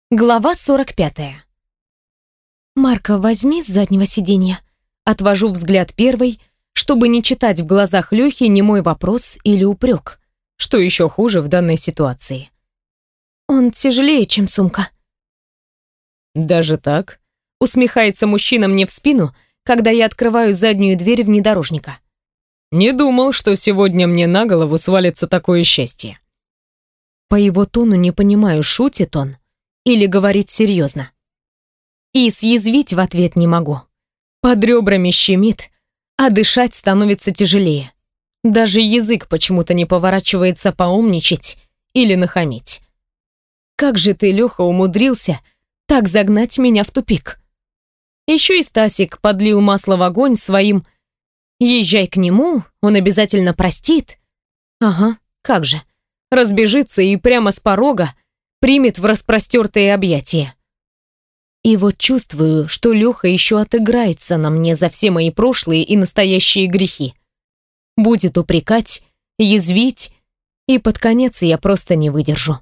Глава 45. «Марка, возьми с заднего сиденья». Отвожу взгляд первой, чтобы не читать в глазах Лёхи немой вопрос или упрек, что еще хуже в данной ситуации. Он тяжелее, чем сумка. «Даже так?» — усмехается мужчина мне в спину, когда я открываю заднюю дверь внедорожника. «Не думал, что сегодня мне на голову свалится такое счастье». По его тону не понимаю, шутит он или говорит серьезно. И съязвить в ответ не могу. Под ребрами щемит, а дышать становится тяжелее. Даже язык почему-то не поворачивается поумничать или нахамить. Как же ты, Леха, умудрился так загнать меня в тупик? Еще и Стасик подлил масло в огонь своим «Езжай к нему, он обязательно простит». Ага, как же. Разбежится и прямо с порога примет в распростертые объятия. И вот чувствую, что Леха еще отыграется на мне за все мои прошлые и настоящие грехи. Будет упрекать, язвить, и под конец я просто не выдержу.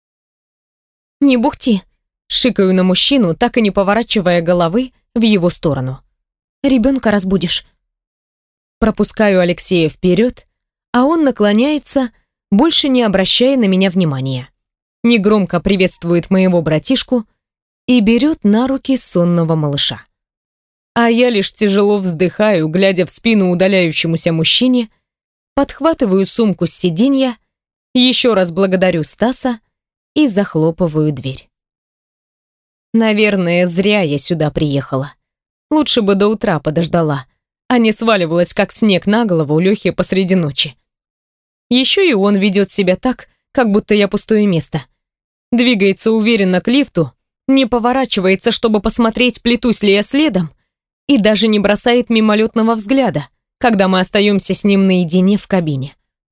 «Не бухти», — шикаю на мужчину, так и не поворачивая головы в его сторону. «Ребенка разбудишь». Пропускаю Алексея вперед, а он наклоняется, больше не обращая на меня внимания. Негромко приветствует моего братишку и берет на руки сонного малыша. А я лишь тяжело вздыхаю, глядя в спину удаляющемуся мужчине, подхватываю сумку с сиденья, еще раз благодарю Стаса и захлопываю дверь. Наверное, зря я сюда приехала. Лучше бы до утра подождала, а не сваливалась, как снег на голову у Лёхи посреди ночи. Еще и он ведет себя так, как будто я пустое место. Двигается уверенно к лифту, не поворачивается, чтобы посмотреть, плетусь ли я следом, и даже не бросает мимолетного взгляда, когда мы остаемся с ним наедине в кабине.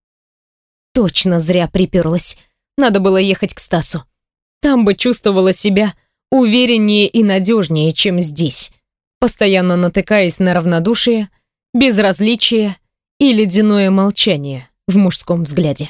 Точно зря приперлась. Надо было ехать к Стасу. Там бы чувствовала себя увереннее и надежнее, чем здесь, постоянно натыкаясь на равнодушие, безразличие и ледяное молчание в мужском взгляде.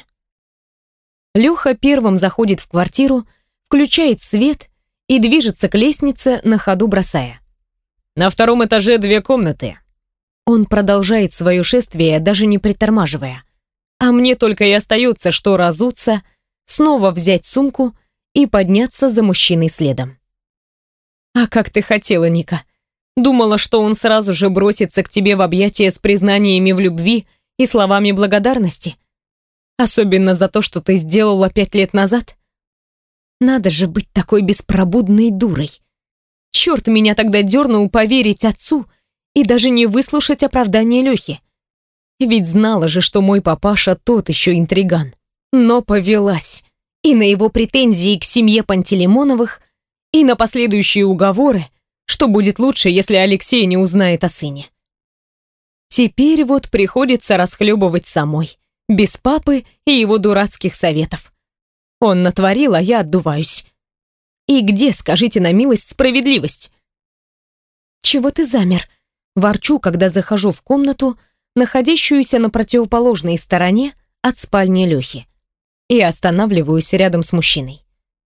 Леха первым заходит в квартиру, включает свет и движется к лестнице, на ходу бросая: «На втором этаже 2 комнаты». Он продолжает свое шествие, даже не притормаживая. А мне только и остается, что разуться, снова взять сумку и подняться за мужчиной следом. «А как ты хотела, Ника? Думала, что он сразу же бросится к тебе в объятия с признаниями в любви и словами благодарности? Особенно за то, что ты сделала 5 лет назад? Надо же быть такой беспробудной дурой. Черт меня тогда дернул поверить отцу и даже не выслушать оправдание Лехи. Ведь знала же, что мой папаша тот еще интриган. Но повелась и на его претензии к семье Пантелеймоновых, и на последующие уговоры, что будет лучше, если Алексей не узнает о сыне. Теперь вот приходится расхлебывать самой, без папы и его дурацких советов. Он натворил, а я отдуваюсь. И где, скажите на милость, справедливость? «Чего ты замер?» Ворчу, когда захожу в комнату, находящуюся на противоположной стороне от спальни Лехи, и останавливаюсь рядом с мужчиной.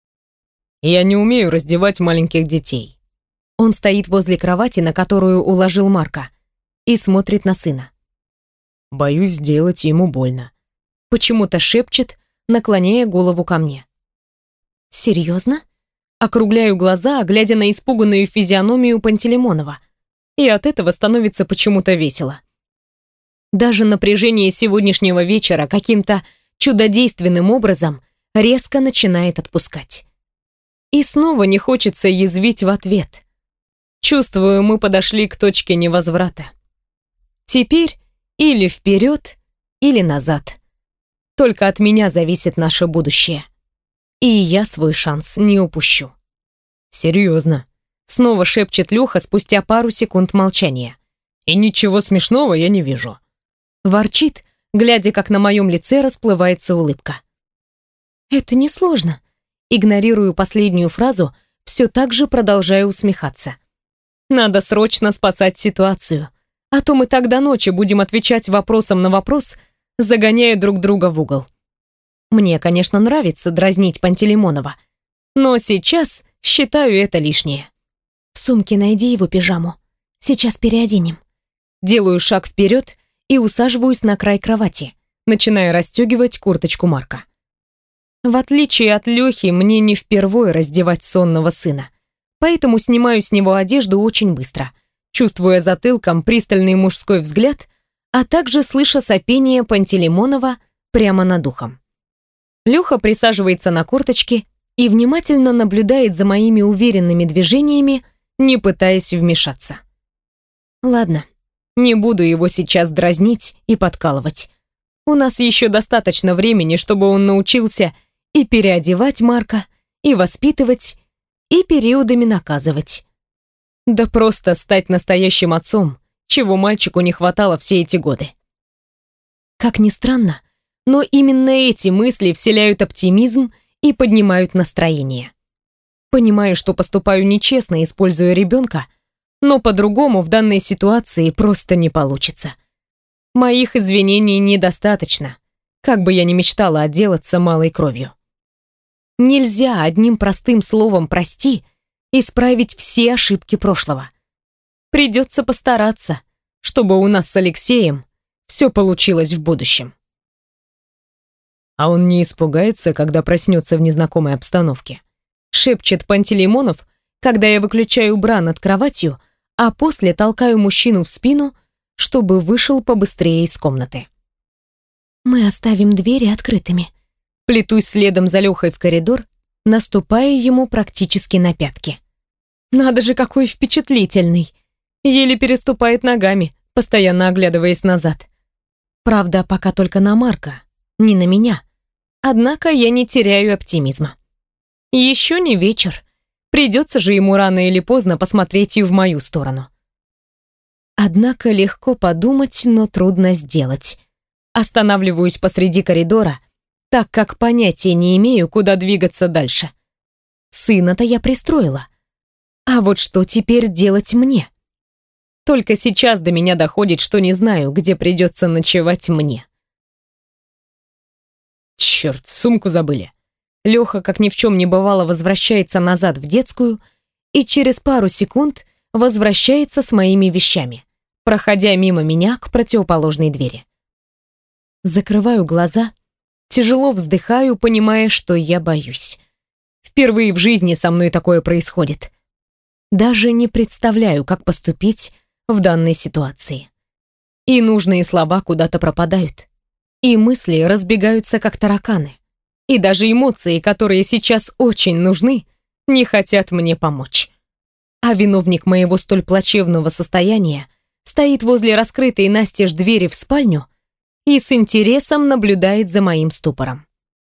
«Я не умею раздевать маленьких детей». Он стоит возле кровати, на которую уложил Марка, и смотрит на сына. «Боюсь сделать ему больно». Почему-то шепчет, наклоняя голову ко мне. «Серьезно?» Округляю глаза, глядя на испуганную физиономию Пантелеймонова, и от этого становится почему-то весело. Даже напряжение сегодняшнего вечера каким-то чудодейственным образом резко начинает отпускать. И снова не хочется язвить в ответ. Чувствую, мы подошли к точке невозврата. Теперь или вперед, или назад. Только от меня зависит наше будущее. И я свой шанс не упущу. «Серьезно», — снова шепчет Леха спустя пару секунд молчания. «И ничего смешного я не вижу». Ворчит, глядя, как на моем лице расплывается улыбка. «Это несложно». Игнорирую последнюю фразу, все так же продолжаю усмехаться. «Надо срочно спасать ситуацию, а то мы так до ночи будем отвечать вопросом на вопрос, загоняя друг друга в угол. Мне, конечно, нравится дразнить Пантелеймонова, но сейчас считаю это лишнее. В сумке найди его пижаму. Сейчас переоденем. Делаю шаг вперед и усаживаюсь на край кровати, начиная расстегивать курточку Марка. В отличие от Лёхи, мне не впервой раздевать сонного сына, поэтому снимаю с него одежду очень быстро, чувствуя затылком пристальный мужской взгляд, а также слыша сопение Пантелеймонова прямо над ухом. Лёха присаживается на корточки и внимательно наблюдает за моими уверенными движениями, не пытаясь вмешаться. Ладно, не буду его сейчас дразнить и подкалывать. У нас еще достаточно времени, чтобы он научился и переодевать Марка, и воспитывать, и периодами наказывать. Да просто стать настоящим отцом, чего мальчику не хватало все эти годы. Как ни странно, но именно эти мысли вселяют оптимизм и поднимают настроение. Понимаю, что поступаю нечестно, используя ребенка, но по-другому в данной ситуации просто не получится. Моих извинений недостаточно, как бы я ни мечтала отделаться малой кровью. Нельзя одним простым словом «прости» исправить все ошибки прошлого. Придется постараться, чтобы у нас с Алексеем все получилось в будущем. А он не испугается, когда проснется в незнакомой обстановке? Шепчет Пантелеймонов, когда я выключаю бра над кроватью, а после толкаю мужчину в спину, чтобы вышел побыстрее из комнаты. Мы оставим двери открытыми. Плетусь следом за Лёхой в коридор, наступая ему практически на пятки. Надо же, какой впечатлительный. Еле переступает ногами, постоянно оглядываясь назад. Правда, пока только на Марка, не на меня. Однако я не теряю оптимизма. Еще не вечер. Придется же ему рано или поздно посмотреть и в мою сторону. Однако легко подумать, но трудно сделать. Останавливаюсь посреди коридора, так как понятия не имею, куда двигаться дальше. Сына-то я пристроила. А вот что теперь делать мне? Только сейчас до меня доходит, что не знаю, где придется ночевать мне. Черт, сумку забыли. Лёха, как ни в чем не бывало, возвращается назад в детскую и через пару секунд возвращается с моими вещами, проходя мимо меня к противоположной двери. Закрываю глаза, тяжело вздыхаю, понимая, что я боюсь. Впервые в жизни со мной такое происходит. Даже не представляю, как поступить в данной ситуации. И нужные слова куда-то пропадают, и мысли разбегаются, как тараканы. И даже эмоции, которые сейчас очень нужны, не хотят мне помочь. А виновник моего столь плачевного состояния стоит возле раскрытой настежь двери в спальню и с интересом наблюдает за моим ступором.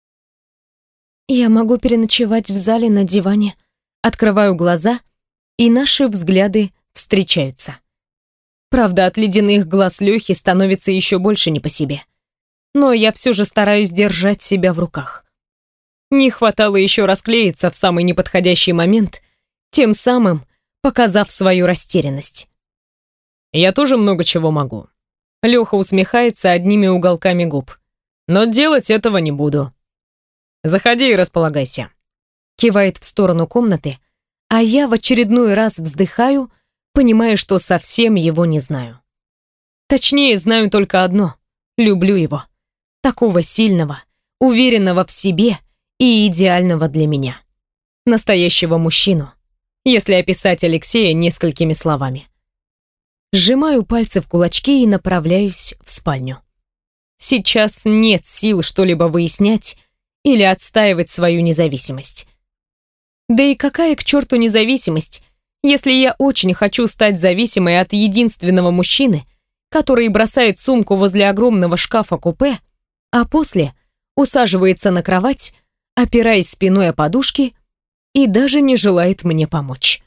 Я могу переночевать в зале на диване. Открываю глаза, и наши взгляды встречаются. Правда, от ледяных глаз Лёхи становится еще больше не по себе. Но я все же стараюсь держать себя в руках. Не хватало еще расклеиться в самый неподходящий момент, тем самым показав свою растерянность. Я тоже много чего могу. Лёха усмехается одними уголками губ. Но делать этого не буду. Заходи и располагайся. Кивает в сторону комнаты, а я в очередной раз вздыхаю, понимая, что совсем его не знаю. Точнее, знаю только одно. Люблю его. Такого сильного, уверенного в себе и идеального для меня. Настоящего мужчину, если описать Алексея несколькими словами. Сжимаю пальцы в кулачки и направляюсь в спальню. Сейчас нет сил что-либо выяснять или отстаивать свою независимость. Да и какая к черту независимость, если я очень хочу стать зависимой от единственного мужчины, который бросает сумку возле огромного шкафа-купе, а после усаживается на кровать, опираясь спиной о подушки, и даже не желает мне помочь.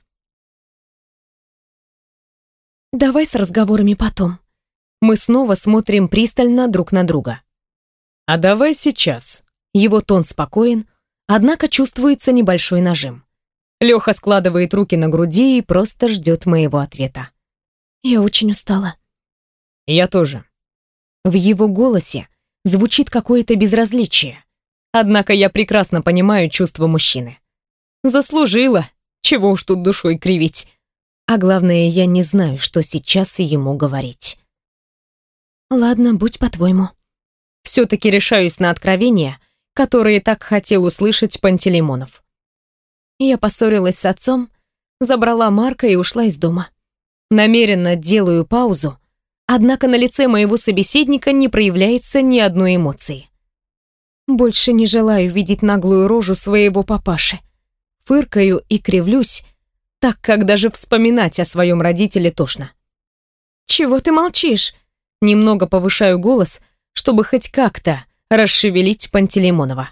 Давай с разговорами потом. Мы снова смотрим пристально друг на друга. А давай сейчас. Его тон спокоен, однако чувствуется небольшой нажим. Лёха складывает руки на груди и просто ждет моего ответа. Я очень устала. Я тоже. В его голосе звучит какое-то безразличие. Однако я прекрасно понимаю чувства мужчины. Заслужила, Чего уж тут душой кривить. А главное, я не знаю, что сейчас ему говорить. Ладно, будь по-твоему. Все-таки решаюсь на откровения, которые так хотел услышать Пантелеймонов. Я поссорилась с отцом, забрала Марка и ушла из дома. Намеренно делаю паузу, однако на лице моего собеседника не проявляется ни одной эмоции. Больше не желаю видеть наглую рожу своего папаши. Фыркаю и кривлюсь, так как даже вспоминать о своем родителе тошно. «Чего ты молчишь?» Немного повышаю голос, чтобы хоть как-то расшевелить Пантелеймонова.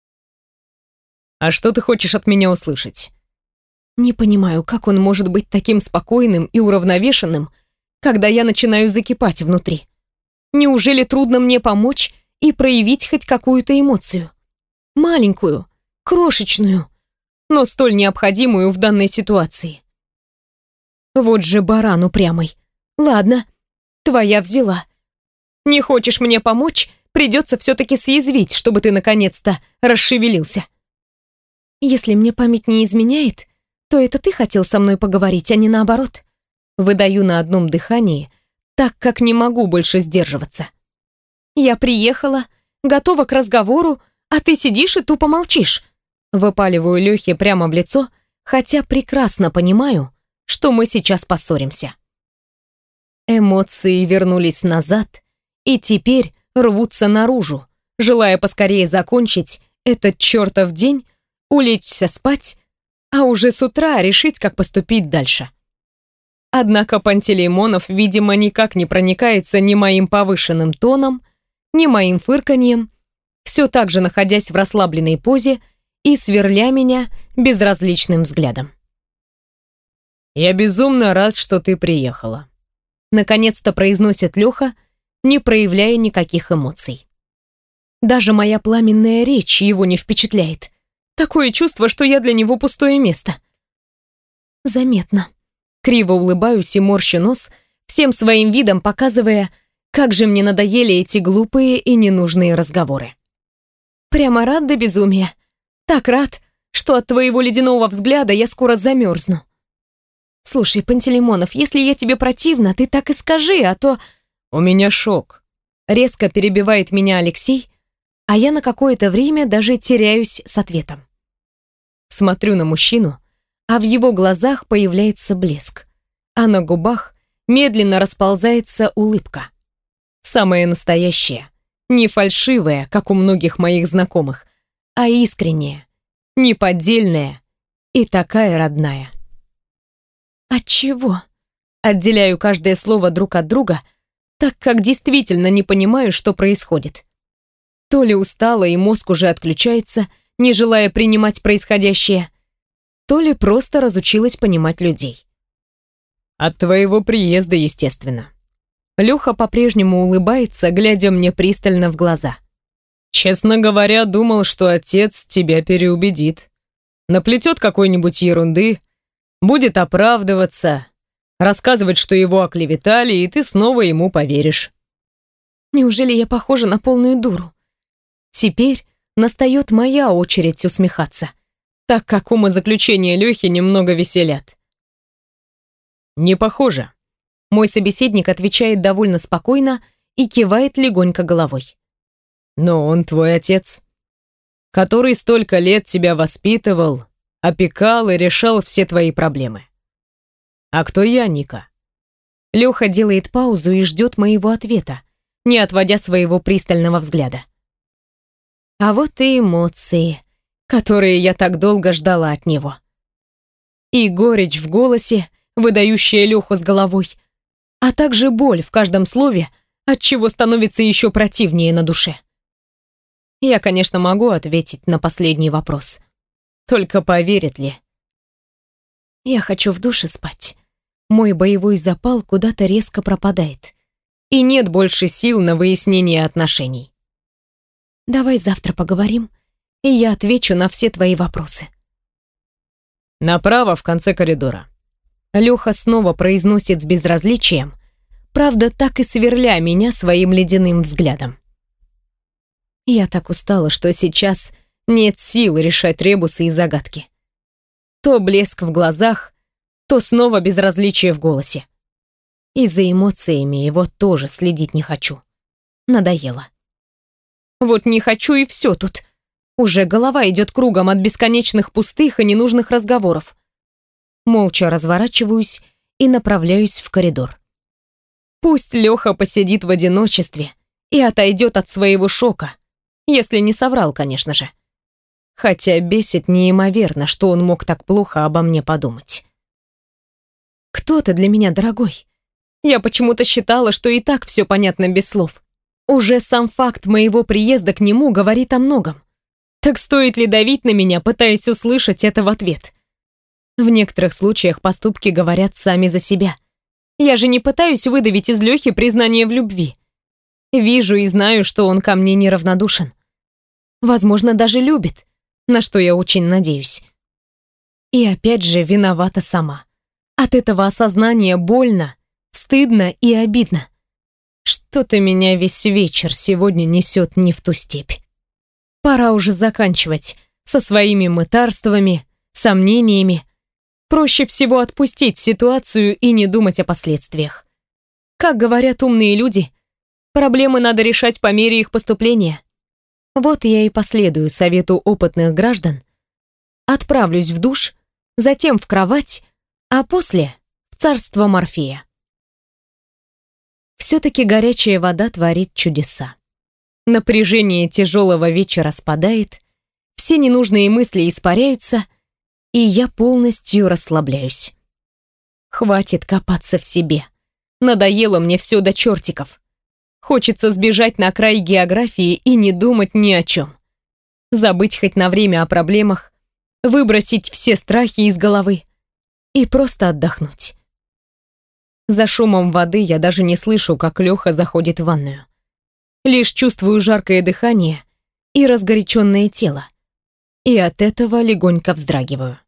«А что ты хочешь от меня услышать?» Не понимаю, как он может быть таким спокойным и уравновешенным, когда я начинаю закипать внутри. Неужели трудно мне помочь и проявить хоть какую-то эмоцию? Маленькую, крошечную, но столь необходимую в данной ситуации. Вот же баран упрямый. Ладно, твоя взяла. Не хочешь мне помочь, придется все-таки съязвить, чтобы ты наконец-то расшевелился. Если мне память не изменяет, то это ты хотел со мной поговорить, а не наоборот. Выдаю на одном дыхании, так как не могу больше сдерживаться. Я приехала, готова к разговору, а ты сидишь и тупо молчишь. Выпаливаю Лёхе прямо в лицо, хотя прекрасно понимаю, что мы сейчас поссоримся. Эмоции вернулись назад и теперь рвутся наружу, желая поскорее закончить этот чертов день, улечься спать, а уже с утра решить, как поступить дальше. Однако Пантелеймонов, видимо, никак не проникается ни моим повышенным тоном, ни моим фырканьем, все так же находясь в расслабленной позе и сверля меня безразличным взглядом. «Я безумно рад, что ты приехала», — наконец-то произносит Леха, не проявляя никаких эмоций. Даже моя пламенная речь его не впечатляет. Такое чувство, что я для него пустое место. Заметно. Криво улыбаюсь и морщу нос, всем своим видом показывая, как же мне надоели эти глупые и ненужные разговоры. Прямо рад до безумия. Так рад, что от твоего ледяного взгляда я скоро замерзну. Слушай, Пантелеймонов, если я тебе противна, ты так и скажи, а то... «У меня шок», — резко перебивает меня Алексей, а я на какое-то время даже теряюсь с ответом. Смотрю на мужчину, а в его глазах появляется блеск, а на губах медленно расползается улыбка. Самая настоящая, не фальшивая, как у многих моих знакомых, а искренняя, неподдельная и такая родная. Отчего? Отделяю каждое слово друг от друга, так как действительно не понимаю, что происходит. То ли устала и мозг уже отключается, не желая принимать происходящее, то ли просто разучилась понимать людей. «От твоего приезда, естественно». Леха по-прежнему улыбается, глядя мне пристально в глаза. «Честно говоря, думал, что отец тебя переубедит. Наплетет какой-нибудь ерунды, будет оправдываться, рассказывать, что его оклеветали, и ты снова ему поверишь». Неужели я похожа на полную дуру? Теперь настает моя очередь усмехаться, так как умозаключения Лёхи немного веселят. «Не похоже». Мой собеседник отвечает довольно спокойно и кивает легонько головой. «Но он твой отец, который столько лет тебя воспитывал, опекал и решал все твои проблемы. А кто я, Ника?» Лёха делает паузу и ждет моего ответа, не отводя своего пристального взгляда. А вот и эмоции, которые я так долго ждала от него. И горечь в голосе, выдающая Лёху с головой, а также боль в каждом слове, отчего становится еще противнее на душе. Я, конечно, могу ответить на последний вопрос. Только поверит ли? Я хочу в душе спать. Мой боевой запал куда-то резко пропадает. И нет больше сил на выяснение отношений. Давай завтра поговорим, и я отвечу на все твои вопросы. «Направо в конце коридора». Леха снова произносит с безразличием, правда, так и сверля меня своим ледяным взглядом. Я так устала, что сейчас нет сил решать ребусы и загадки. То блеск в глазах, то снова безразличие в голосе. И за эмоциями его тоже следить не хочу. Надоело. Вот не хочу и все тут. Уже голова идет кругом от бесконечных пустых и ненужных разговоров. Молча разворачиваюсь и направляюсь в коридор. Пусть Леха посидит в одиночестве и отойдет от своего шока, если не соврал, конечно же. Хотя бесит неимоверно, что он мог так плохо обо мне подумать. Кто ты для меня, дорогой? Я почему-то считала, что и так все понятно без слов. Уже сам факт моего приезда к нему говорит о многом. Так стоит ли давить на меня, пытаясь услышать это в ответ? В некоторых случаях поступки говорят сами за себя. Я же не пытаюсь выдавить из Лёхи признание в любви. Вижу и знаю, что он ко мне неравнодушен. Возможно, даже любит, на что я очень надеюсь. И опять же виновата сама. От этого осознания больно, стыдно и обидно. Что-то меня весь вечер сегодня несет не в ту степь. Пора уже заканчивать со своими мытарствами, сомнениями. Проще всего отпустить ситуацию и не думать о последствиях. Как говорят умные люди, проблемы надо решать по мере их поступления. Вот я и последую совету опытных граждан. Отправлюсь в душ, затем в кровать, а после в царство Морфея. Все-таки горячая вода творит чудеса. Напряжение тяжелого вечера спадает, все ненужные мысли испаряются, и я полностью расслабляюсь. Хватит копаться в себе. Надоело мне все до чертиков. Хочется сбежать на край географии и не думать ни о чем. Забыть хоть на время о проблемах, выбросить все страхи из головы и просто отдохнуть. За шумом воды я даже не слышу, как Леха заходит в ванную. Лишь чувствую жаркое дыхание и разгоряченное тело. И от этого легонько вздрагиваю.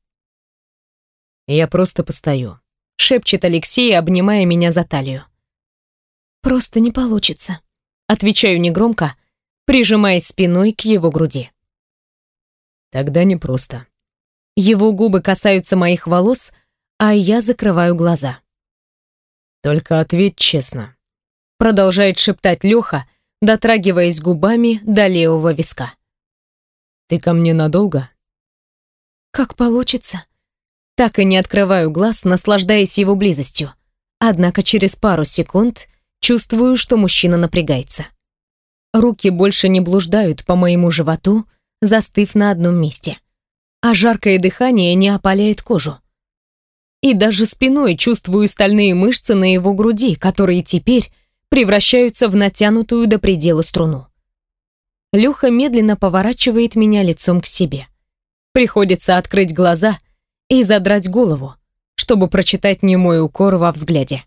«Я просто постою», — шепчет Алексей, обнимая меня за талию. «Просто не получится», — отвечаю негромко, прижимаясь спиной к его груди. «Тогда не просто». Его губы касаются моих волос, а я закрываю глаза. «Только ответь честно», — продолжает шептать Леха, дотрагиваясь губами до левого виска. «Ты ко мне надолго?» «Как получится». Так и не открываю глаз, наслаждаясь его близостью. Однако через пару секунд чувствую, что мужчина напрягается. Руки больше не блуждают по моему животу, застыв на одном месте. А жаркое дыхание не опаляет кожу. И даже спиной чувствую стальные мышцы на его груди, которые теперь превращаются в натянутую до предела струну. Леха медленно поворачивает меня лицом к себе. Приходится открыть глаза и задрать голову, чтобы прочитать немой укор во взгляде.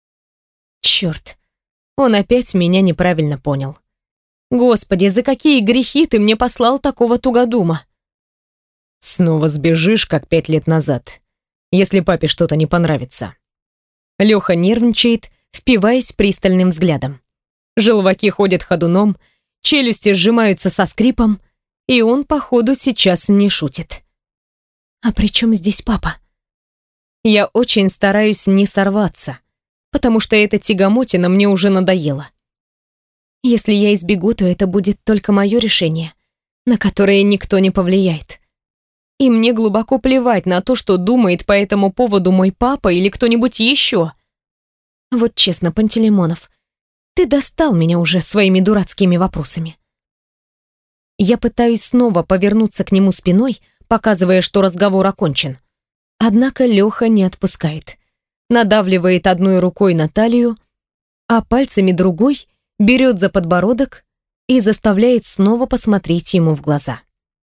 Черт, он опять меня неправильно понял. Господи, за какие грехи ты мне послал такого тугодума? «Снова сбежишь, как 5 лет назад, если папе что-то не понравится». Леха нервничает, впиваясь пристальным взглядом. Желваки ходят ходуном, челюсти сжимаются со скрипом, и он, походу, сейчас не шутит. «А при чем здесь папа?» Я очень стараюсь не сорваться, потому что эта тягомотина мне уже надоела. Если я избегу, то это будет только мое решение, на которое никто не повлияет. И мне глубоко плевать на то, что думает по этому поводу мой папа или кто-нибудь еще. Вот честно, Пантелеймонов, ты достал меня уже своими дурацкими вопросами. Я пытаюсь снова повернуться к нему спиной, показывая, что разговор окончен. Однако Леха не отпускает. Надавливает одной рукой на талию, а пальцами другой берет за подбородок и заставляет снова посмотреть ему в глаза.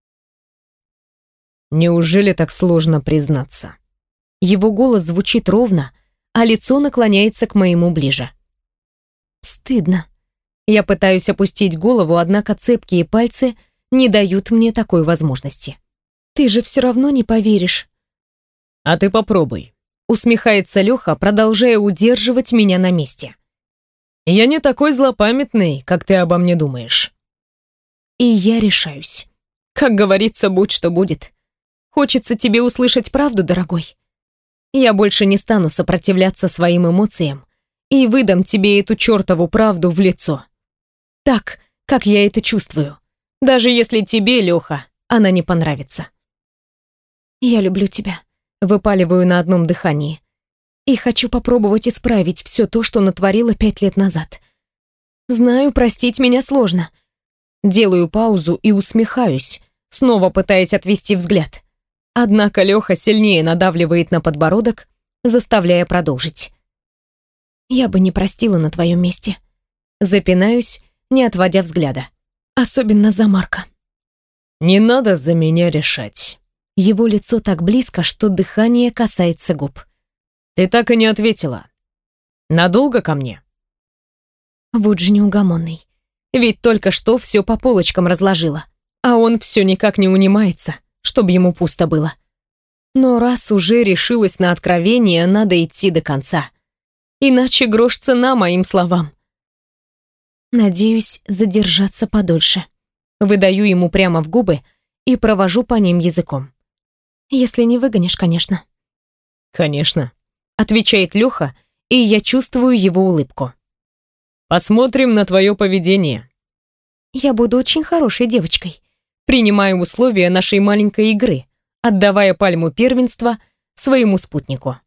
«Неужели так сложно признаться?» Его голос звучит ровно, а лицо наклоняется к моему ближе. Стыдно. Я пытаюсь опустить голову, однако цепкие пальцы не дают мне такой возможности. Ты же все равно не поверишь. «А ты попробуй», — усмехается Леха, продолжая удерживать меня на месте. «Я не такой злопамятный, как ты обо мне думаешь». И я решаюсь. Как говорится, будь что будет. Хочется тебе услышать правду, дорогой. Я больше не стану сопротивляться своим эмоциям и выдам тебе эту чертову правду в лицо. Так, как я это чувствую. Даже если тебе, Леха, она не понравится. Я люблю тебя, выпаливаю на одном дыхании. И хочу попробовать исправить все то, что натворила 5 лет назад. Знаю, простить меня сложно. Делаю паузу и усмехаюсь, снова пытаясь отвести взгляд. Однако Леха сильнее надавливает на подбородок, заставляя продолжить. Я бы не простила на твоем месте. Запинаюсь, не отводя взгляда. Особенно за Марка. Не надо за меня решать. Его лицо так близко, что дыхание касается губ. Ты так и не ответила. Надолго ко мне? Вот же неугомонный. Ведь только что все по полочкам разложила. А он все никак не унимается, чтобы ему пусто было. Но раз уже решилась на откровение, надо идти до конца. Иначе грош цена моим словам. Надеюсь задержаться подольше. Выдаю ему прямо в губы и провожу по ним языком. Если не выгонишь, конечно. Конечно, Отвечает Леха, и я чувствую его улыбку. посмотрим на твое поведение. Я буду очень хорошей девочкой. Принимаю условия нашей маленькой игры, отдавая пальму первенства своему спутнику.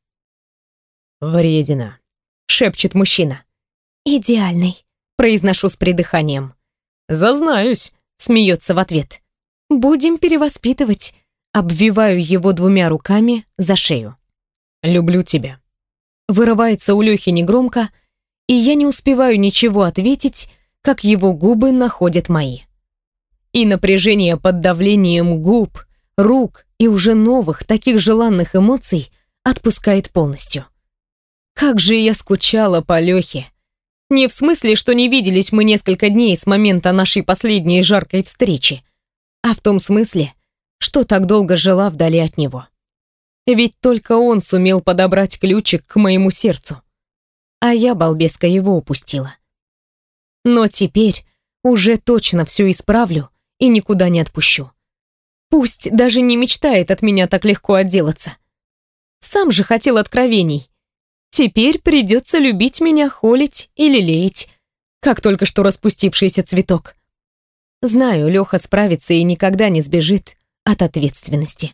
Вредина, Шепчет мужчина. Идеальный, произношу с придыханием. зазнаюсь. Смеется в ответ. Будем перевоспитывать. Обвиваю его 2 руками за шею. Люблю тебя. Вырывается у Лехи негромко, и я не успеваю ничего ответить, как его губы находят мои. И напряжение под давлением губ, рук и уже новых, таких желанных эмоций отпускает полностью. Как же я скучала по Лехе. Не в смысле, что не виделись мы несколько дней с момента нашей последней жаркой встречи, а в том смысле, что так долго жила вдали от него. Ведь только он сумел подобрать ключик к моему сердцу, а я, балбеска, его упустила. Но теперь уже точно все исправлю и никуда не отпущу. Пусть даже не мечтает от меня так легко отделаться. Сам же хотел откровений. Теперь придется любить меня, холить и лелеять, как только что распустившийся цветок. Знаю, Леха справится и никогда не сбежит от ответственности.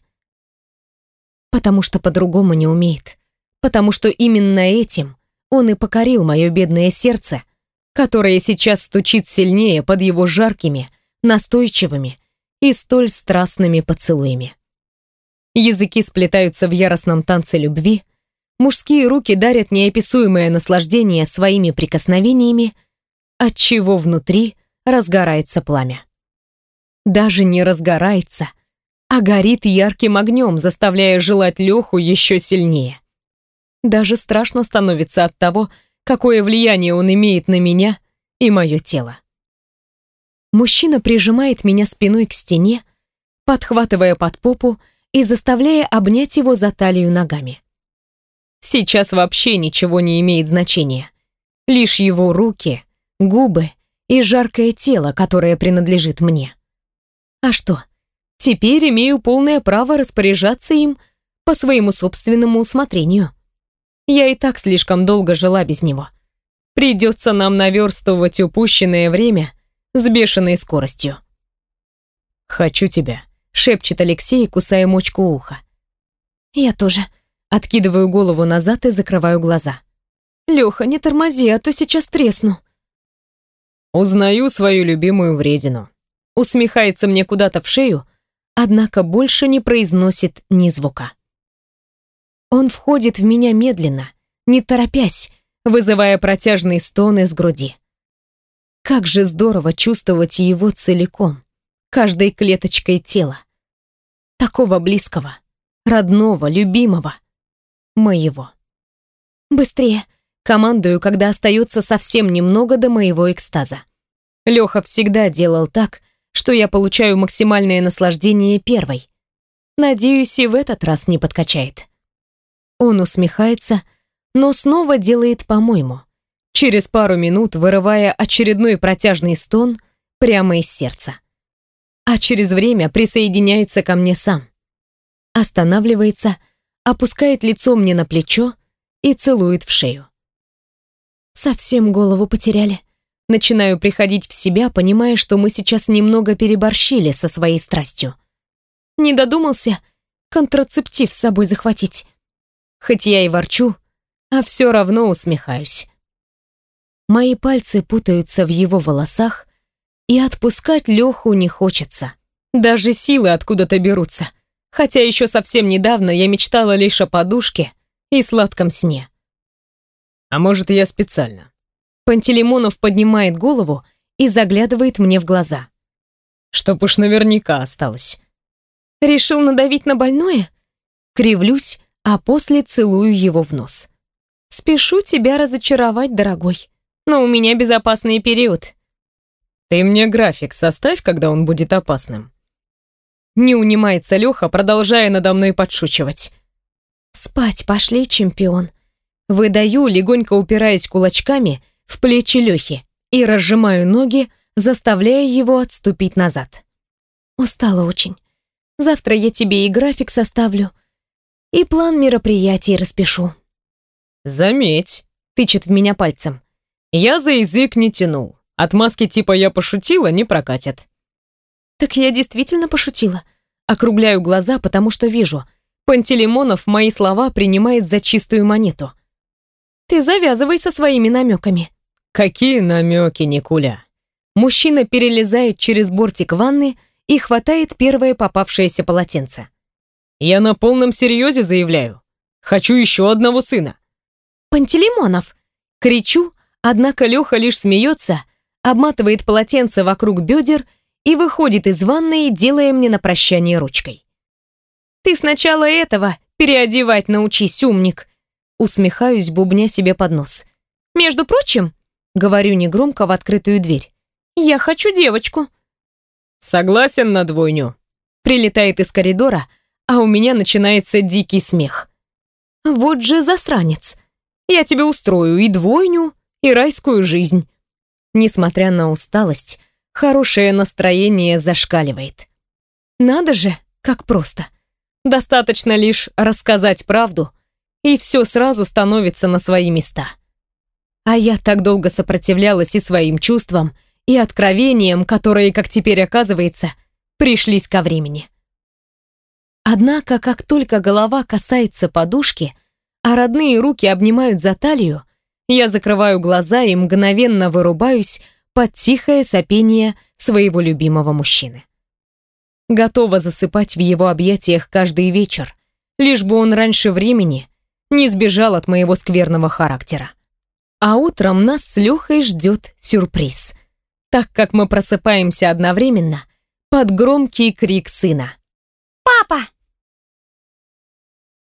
Потому что по-другому не умеет. Потому что именно этим он и покорил мое бедное сердце, которое сейчас стучит сильнее под его жаркими, настойчивыми и столь страстными поцелуями. Языки сплетаются в яростном танце любви, мужские руки дарят неописуемое наслаждение своими прикосновениями, отчего внутри разгорается пламя. Даже не разгорается, а горит ярким огнем, заставляя желать Леху еще сильнее. Даже страшно становится от того, какое влияние он имеет на меня и мое тело. Мужчина прижимает меня спиной к стене, подхватывая под попу и заставляя обнять его за талию ногами. Сейчас вообще ничего не имеет значения. Лишь его руки, губы и жаркое тело, которое принадлежит мне. А что? Теперь имею полное право распоряжаться им по своему собственному усмотрению. Я и так слишком долго жила без него. Придется нам наверстывать упущенное время с бешеной скоростью. Хочу тебя, Шепчет Алексей, кусая мочку уха. Я тоже. Откидываю голову назад и закрываю глаза. Леха, не тормози, а то сейчас тресну. Узнаю свою любимую вредину. Усмехается мне куда-то в шею, однако больше не произносит ни звука. Он входит в меня медленно, не торопясь, вызывая протяжный стон из груди. Как же здорово чувствовать его целиком, каждой клеточкой тела. Такого близкого, родного, любимого, моего. Быстрее, командую, когда остается совсем немного до моего экстаза. Леха всегда делал так, что я получаю максимальное наслаждение первой. Надеюсь, и в этот раз не подкачает. Он усмехается, но снова делает по-моему, через пару минут вырывая очередной протяжный стон прямо из сердца. А через время присоединяется ко мне сам. останавливается, опускает лицо мне на плечо и целует в шею. Совсем голову потеряли. Начинаю приходить в себя, понимая, что мы сейчас немного переборщили со своей страстью. Не додумался контрацептив с собой захватить. Хоть я и ворчу, а все равно усмехаюсь. Мои пальцы путаются в его волосах, и отпускать Леху не хочется. Даже силы откуда-то берутся. Хотя еще совсем недавно я мечтала лишь о подушке и сладком сне. А может, я специально? Пантелеймонов поднимает голову и заглядывает мне в глаза. Чтоб уж наверняка осталось. Решил надавить на больное? Кривлюсь, а после целую его в нос. Спешу тебя разочаровать, дорогой, но у меня безопасный период. Ты мне график составь, когда он будет опасным. Не унимается Леха, продолжая надо мной подшучивать. Спать пошли, чемпион. Выдаю, легонько упираясь кулачками в плечи Лехи и разжимаю ноги, заставляя его отступить назад. Устала очень. Завтра я тебе и график составлю, и план мероприятий распишу. Заметь, тычет в меня пальцем. Я за язык не тянул. Отмазки типа «я пошутила» не прокатят. Так я действительно пошутила. Округляю глаза, потому что вижу, Пантелеймонов мои слова принимает за чистую монету. Ты завязывай со своими намеками. Какие намеки, Никуля? Мужчина перелезает через бортик ванны и хватает первое попавшееся полотенце. Я на полном серьезе заявляю. Хочу еще одного сына. Пантелеймонов! Кричу, однако Леха лишь смеется, обматывает полотенце вокруг бедер и выходит из ванной, делая мне на прощание ручкой. «Ты сначала этого переодевать научись, умник!» Усмехаюсь, бубня себе под нос. «Между прочим, говорю негромко в открытую дверь, я хочу девочку». Согласен на двойню. Прилетает из коридора, а у меня начинается дикий смех. Вот же засранец. Я тебе устрою и двойню, и райскую жизнь. Несмотря на усталость, хорошее настроение зашкаливает. Надо же, как просто. Достаточно лишь рассказать правду, и все сразу становится на свои места. А я так долго сопротивлялась и своим чувствам, и откровениям, которые, как теперь оказывается, пришлись ко времени. Однако, как только голова касается подушки, а родные руки обнимают за талию, я закрываю глаза и мгновенно вырубаюсь под тихое сопение своего любимого мужчины. Готова засыпать в его объятиях каждый вечер, лишь бы он раньше времени не сбежал от моего скверного характера. А утром нас с Лехой ждет сюрприз, так как мы просыпаемся одновременно под громкий крик сына.